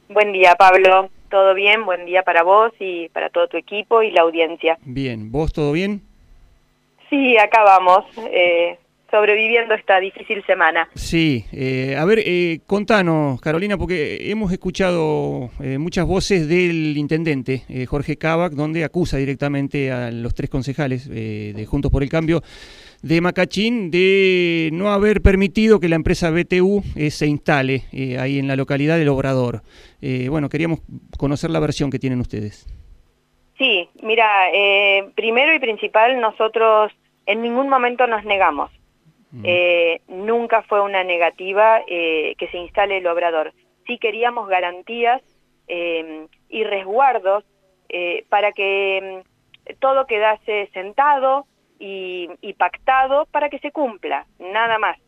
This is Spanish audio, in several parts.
Buen día, Pablo. ¿Todo bien? Buen día para vos y para todo tu equipo y la audiencia. Bien, ¿vos todo bien? Sí, acá vamos, sobreviviendo esta difícil semana. Sí, a ver, contanos, Carolina, porque hemos escuchado muchas voces del intendente, Jorge Cavac, donde acusa directamente a los tres concejales de Juntos por el Cambio de Macachín de no haber permitido que la empresa BTU se instale ahí en la localidad del Obrador. Bueno, queríamos conocer la versión que tienen ustedes. Sí, mira, primero y principal, nosotros en ningún momento nos negamos. Nunca fue una negativa que se instale el obrador. Sí queríamos garantías y resguardos para que todo quedase sentado y pactado para que se cumpla, nada más.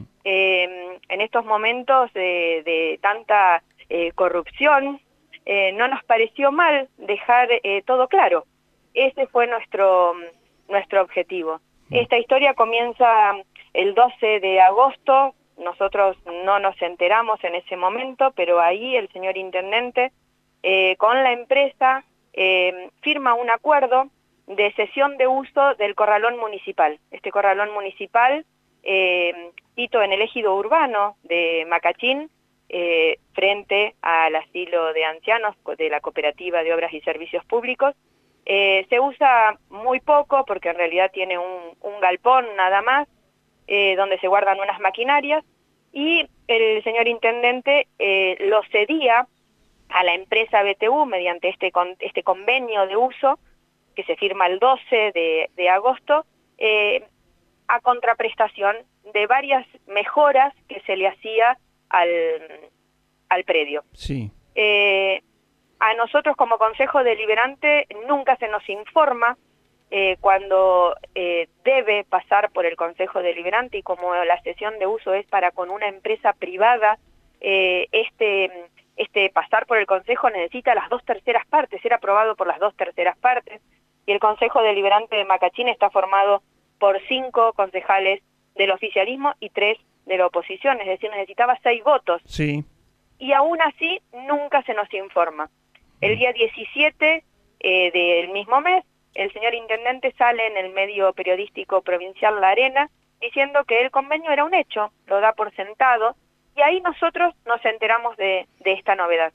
En estos momentos de tanta corrupción, no nos pareció mal dejar todo claro. Ese fue nuestro objetivo. Esta historia comienza el 12 de agosto, nosotros no nos enteramos en ese momento, pero ahí el señor intendente con la empresa firma un acuerdo de cesión de uso del corralón municipal. Este corralón municipal, sito en el ejido urbano de Macachín, frente al asilo de ancianos de la Cooperativa de Obras y Servicios Públicos. Se usa muy poco porque en realidad tiene un galpón nada más, donde se guardan unas maquinarias, y el señor intendente lo cedía a la empresa BTU mediante este convenio de uso que se firma el 12 de agosto, a contraprestación de varias mejoras que se le hacía al predio. Sí. A nosotros como Consejo Deliberante nunca se nos informa cuando debe pasar por el Consejo Deliberante, y como la cesión de uso es para con una empresa privada, este pasar por el Consejo necesita las 2/3 partes, ser aprobado por las 2/3 partes, y el Consejo Deliberante de Macachín está formado por 5 concejales del oficialismo y 3 de la oposición, es decir, necesitaba 6 votos. Sí. Y aún así nunca se nos informa. El día 17 del mismo mes, el señor intendente sale en el medio periodístico provincial La Arena diciendo que el convenio era un hecho, lo da por sentado, y ahí nosotros nos enteramos de esta novedad.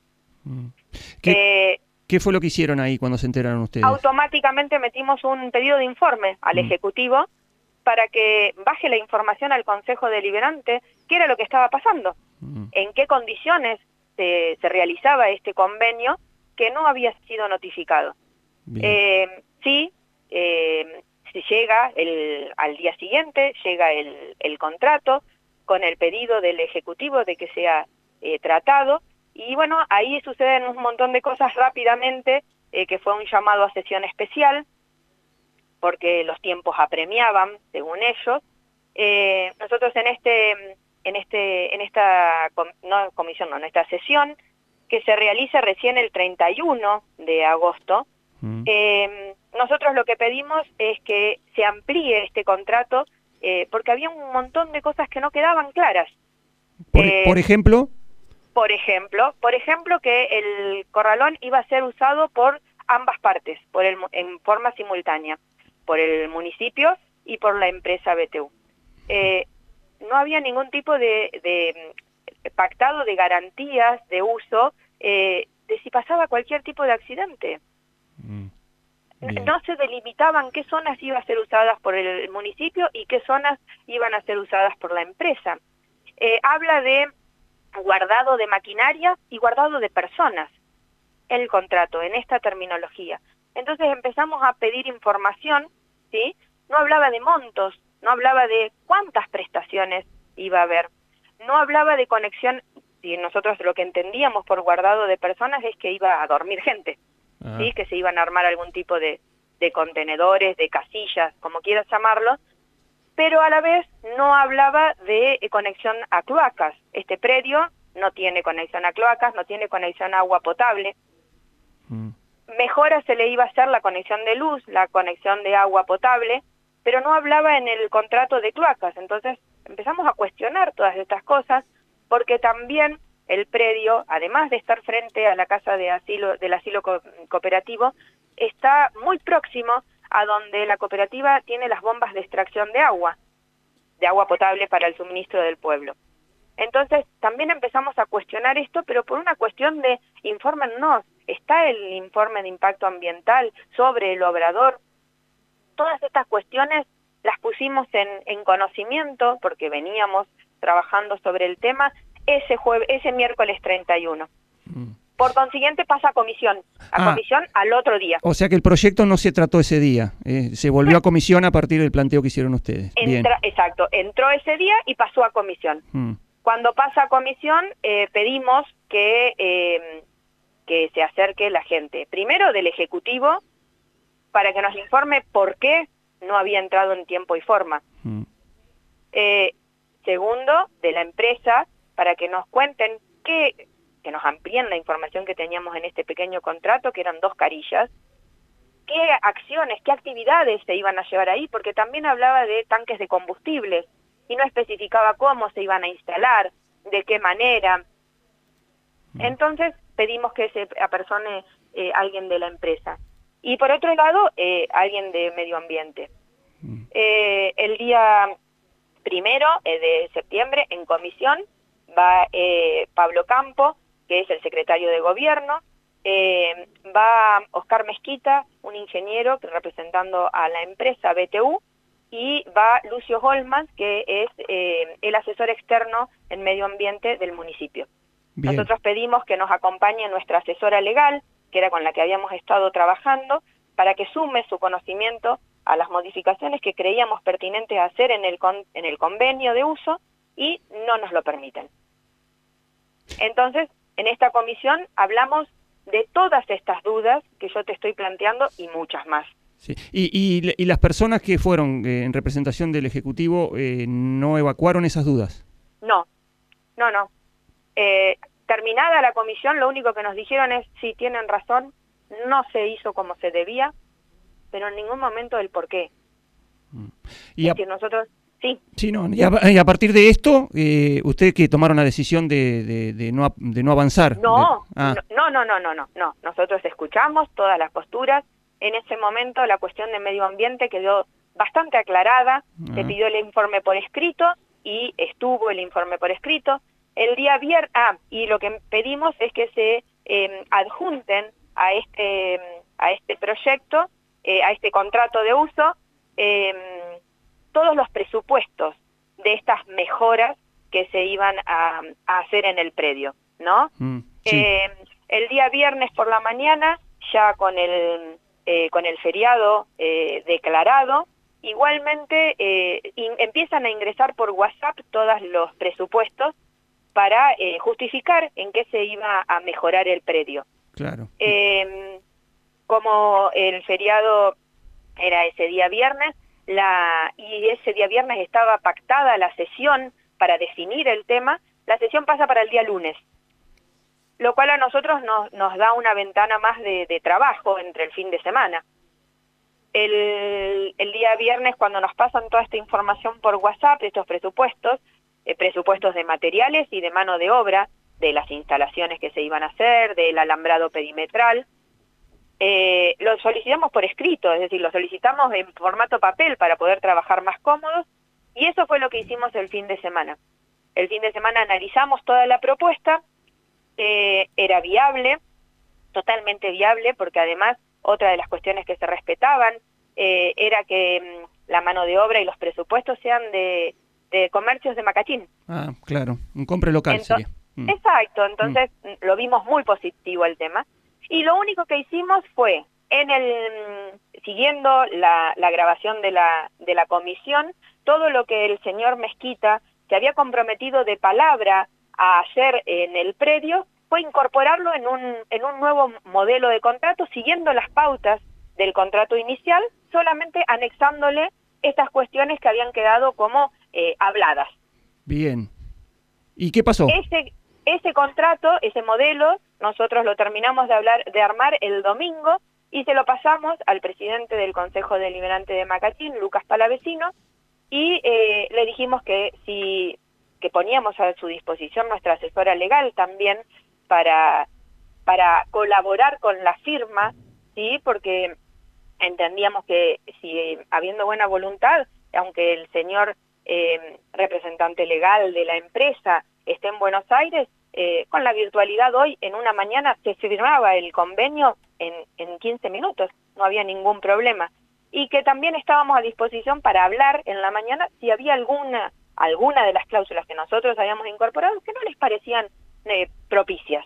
¿Qué fue lo que hicieron ahí cuando se enteraron ustedes? Automáticamente metimos un pedido de informe al Ejecutivo para que baje la información al Consejo Deliberante, qué era lo que estaba pasando, en qué condiciones se realizaba este convenio que no había sido notificado. Sí, si llega al día siguiente, llega el contrato con el pedido del Ejecutivo de que sea tratado, y bueno, ahí suceden un montón de cosas rápidamente, que fue un llamado a sesión especial, porque los tiempos apremiaban, según ellos. Nosotros en esta sesión, que se realiza recién el 31 de agosto, nosotros lo que pedimos es que se amplíe este contrato, porque había un montón de cosas que no quedaban claras. Por ejemplo... Por ejemplo, que el corralón iba a ser usado por ambas partes, en forma simultánea, por el municipio y por la empresa BTU. No había ningún tipo de pactado de garantías de uso de si pasaba cualquier tipo de accidente. No se delimitaban qué zonas iban a ser usadas por el municipio y qué zonas iban a ser usadas por la empresa. Habla de guardado de maquinaria y guardado de personas, el contrato, en esta terminología. Entonces empezamos a pedir información, ¿sí? No hablaba de montos, no hablaba de cuántas prestaciones iba a haber, no hablaba de conexión, y nosotros lo que entendíamos por guardado de personas es que iba a dormir gente, ¿sí? Que se iban a armar algún tipo de contenedores, de casillas, como quieras llamarlo, pero a la vez no hablaba de conexión a cloacas. Este predio no tiene conexión a cloacas, no tiene conexión a agua potable. Mejora se le iba a hacer la conexión de luz, la conexión de agua potable, pero no hablaba en el contrato de cloacas. Entonces empezamos a cuestionar todas estas cosas, porque también el predio, además de estar frente a la casa de asilo, del asilo cooperativo, está muy próximo a donde la cooperativa tiene las bombas de extracción de agua potable para el suministro del pueblo. Entonces, también empezamos a cuestionar esto, pero por una cuestión de, infórmennos, está el informe de impacto ambiental sobre el obrador. Todas estas cuestiones las pusimos en conocimiento, porque veníamos trabajando sobre el tema, ese miércoles 31. Por consiguiente pasa a comisión al otro día. O sea que el proyecto no se trató ese día, se volvió a comisión a partir del planteo que hicieron ustedes. Exacto, entró ese día y pasó a comisión. Cuando pasa a comisión pedimos que se acerque la gente, primero del Ejecutivo, para que nos informe por qué no había entrado en tiempo y forma. Segundo, de la empresa, para que nos cuenten que nos amplíen la información que teníamos en este pequeño contrato, que eran 2 carillas, qué acciones, qué actividades se iban a llevar ahí, porque también hablaba de tanques de combustible y no especificaba cómo se iban a instalar, de qué manera. Entonces pedimos que se apersone alguien de la empresa. Y por otro lado, alguien de medio ambiente. El día 1 de septiembre, en comisión, va Pablo Campo, que es el secretario de gobierno, va Oscar Mezquita, un ingeniero representando a la empresa BTU, y va Lucio Holman, que es el asesor externo en medio ambiente del municipio. Bien. Nosotros pedimos que nos acompañe nuestra asesora legal, que era con la que habíamos estado trabajando, para que sume su conocimiento a las modificaciones que creíamos pertinentes hacer en el convenio de uso, y no nos lo permiten. Entonces, en esta comisión hablamos de todas estas dudas que yo te estoy planteando y muchas más. Sí. ¿Y las personas que fueron en representación del Ejecutivo no evacuaron esas dudas? No. Terminada la comisión, lo único que nos dijeron es, sí, tienen razón, no se hizo como se debía, pero en ningún momento el por qué. Y es decir, nosotros... Sí. Sí, no, y a partir de esto, ¿ustedes que tomaron la decisión de no avanzar? No. Nosotros escuchamos todas las posturas. En ese momento la cuestión de medio ambiente quedó bastante aclarada. Se pidió el informe por escrito y estuvo el informe por escrito. El día viernes, y lo que pedimos es que se adjunten a este proyecto, a este contrato de uso, todos los presupuestos de estas mejoras que se iban a hacer en el predio, ¿no? Sí. El día viernes por la mañana, ya con el feriado declarado, igualmente empiezan a ingresar por WhatsApp todos los presupuestos para justificar en qué se iba a mejorar el predio. Claro. Como el feriado era ese día viernes, y ese día viernes estaba pactada la sesión para definir el tema, la sesión pasa para el día lunes, lo cual a nosotros nos da una ventana más de trabajo entre el fin de semana. El día viernes, cuando nos pasan toda esta información por WhatsApp, estos presupuestos de materiales y de mano de obra, de las instalaciones que se iban a hacer, del alambrado perimetral, lo solicitamos por escrito, es decir, lo solicitamos en formato papel para poder trabajar más cómodos, y eso fue lo que hicimos el fin de semana. El fin de semana analizamos toda la propuesta, era viable, totalmente viable, porque además otra de las cuestiones que se respetaban era que la mano de obra y los presupuestos sean de comercios de Macachín. Ah, claro, un compre local sería. Exacto, entonces lo vimos muy positivo el tema. Y lo único que hicimos fue, siguiendo la grabación de la comisión, todo lo que el señor Mezquita se había comprometido de palabra a hacer en el predio, fue incorporarlo en un nuevo modelo de contrato, siguiendo las pautas del contrato inicial, solamente anexándole estas cuestiones que habían quedado como habladas. Bien. ¿Y qué pasó? Ese contrato, ese modelo, nosotros lo terminamos de armar el domingo y se lo pasamos al presidente del Consejo Deliberante de Macachín, Lucas Palavecino, y le dijimos que si que poníamos a su disposición nuestra asesora legal también para colaborar con la firma, ¿sí? Porque entendíamos que si habiendo buena voluntad, aunque el señor representante legal de la empresa esté en Buenos Aires, con la virtualidad hoy, en una mañana se firmaba el convenio en 15 minutos, no había ningún problema. Y que también estábamos a disposición para hablar en la mañana si había alguna de las cláusulas que nosotros habíamos incorporado que no les parecían propicias.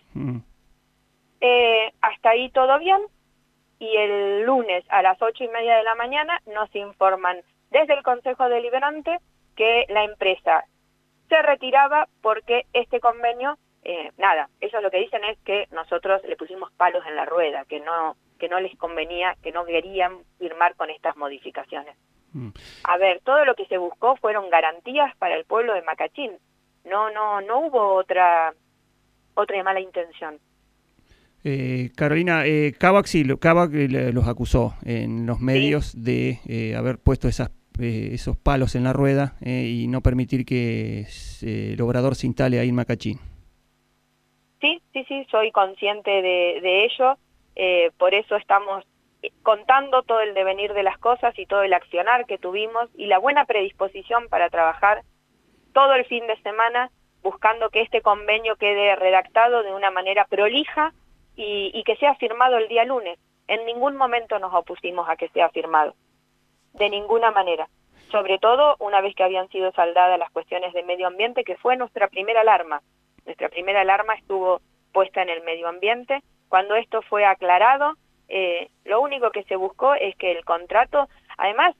Hasta ahí todo bien, y el lunes a las 8:30 de la mañana nos informan desde el Consejo Deliberante que la empresa se retiraba porque este convenio, ellos lo que dicen es que nosotros le pusimos palos en la rueda, que no les convenía, que no querían firmar con estas modificaciones. A ver, todo lo que se buscó fueron garantías para el pueblo de Macachín. No hubo otra mala intención. Carolina, Kavak los acusó en los medios de haber puesto esos palos en la rueda y no permitir que el obrador se instale ahí en Macachín. Sí, soy consciente de ello, por eso estamos contando todo el devenir de las cosas y todo el accionar que tuvimos y la buena predisposición para trabajar todo el fin de semana buscando que este convenio quede redactado de una manera prolija y que sea firmado el día lunes. En ningún momento nos opusimos a que sea firmado, de ninguna manera. Sobre todo una vez que habían sido saldadas las cuestiones de medio ambiente, que fue nuestra primera alarma. Nuestra primera alarma estuvo puesta en el medio ambiente. Cuando esto fue aclarado, lo único que se buscó es que el contrato, además,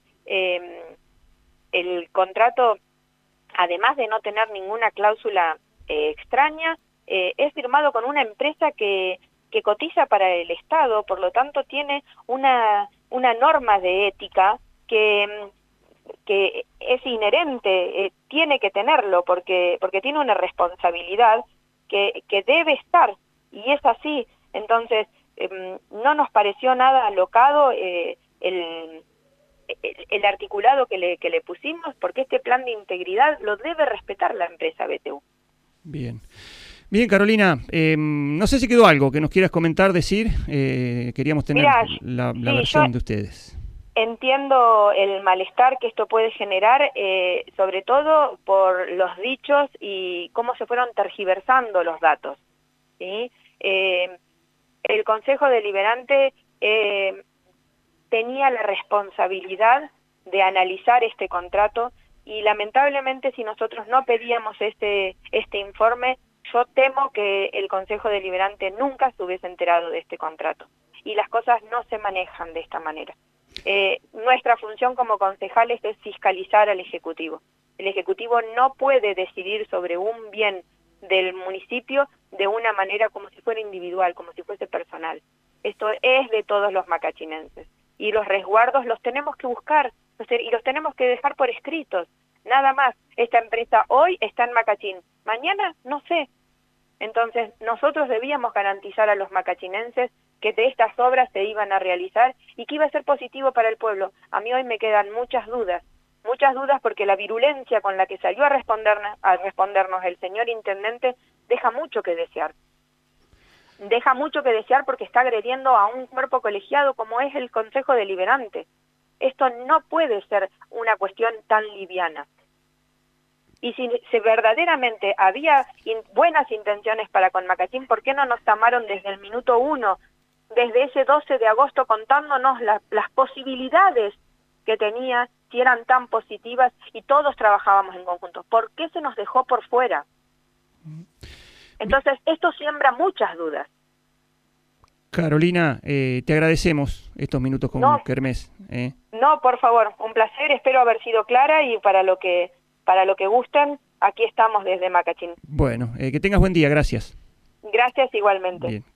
el contrato, además de no tener ninguna cláusula extraña, es firmado con una empresa que cotiza para el Estado, por lo tanto tiene una norma de ética que es inherente, tiene que tenerlo, porque tiene una responsabilidad que debe estar, y es así. Entonces, no nos pareció nada alocado el articulado que le pusimos, porque este plan de integridad lo debe respetar la empresa BTU. Bien, Carolina, no sé si quedó algo que nos quieras comentar, decir. Queríamos tener la versión de ustedes. Entiendo el malestar que esto puede generar, sobre todo por los dichos y cómo se fueron tergiversando los datos, ¿sí? El Consejo Deliberante tenía la responsabilidad de analizar este contrato y lamentablemente si nosotros no pedíamos este informe, yo temo que el Consejo Deliberante nunca se hubiese enterado de este contrato. Y las cosas no se manejan de esta manera. Nuestra función como concejales es fiscalizar al Ejecutivo. El Ejecutivo no puede decidir sobre un bien del municipio de una manera como si fuera individual, como si fuese personal. Esto es de todos los macachinenses. Y los resguardos los tenemos que buscar y los tenemos que dejar por escritos. Nada más. Esta empresa hoy está en Macachín. Mañana no sé. Entonces nosotros debíamos garantizar a los macachinenses que de estas obras se iban a realizar y que iba a ser positivo para el pueblo. A mí hoy me quedan muchas dudas porque la virulencia con la que salió a respondernos el señor intendente deja mucho que desear. Deja mucho que desear porque está agrediendo a un cuerpo colegiado como es el Consejo Deliberante. Esto no puede ser una cuestión tan liviana. Y si verdaderamente había buenas intenciones para con Macachín, ¿por qué no nos llamaron desde el minuto 1, desde ese 12 de agosto, contándonos las posibilidades que tenía, si eran tan positivas y todos trabajábamos en conjunto? ¿Por qué se nos dejó por fuera? Entonces, esto siembra muchas dudas. Carolina, te agradecemos estos minutos con Kermés. No, por favor, un placer, espero haber sido clara y para lo que gusten, aquí estamos desde Macachín. Bueno, que tengas buen día, gracias. Gracias igualmente. Bien.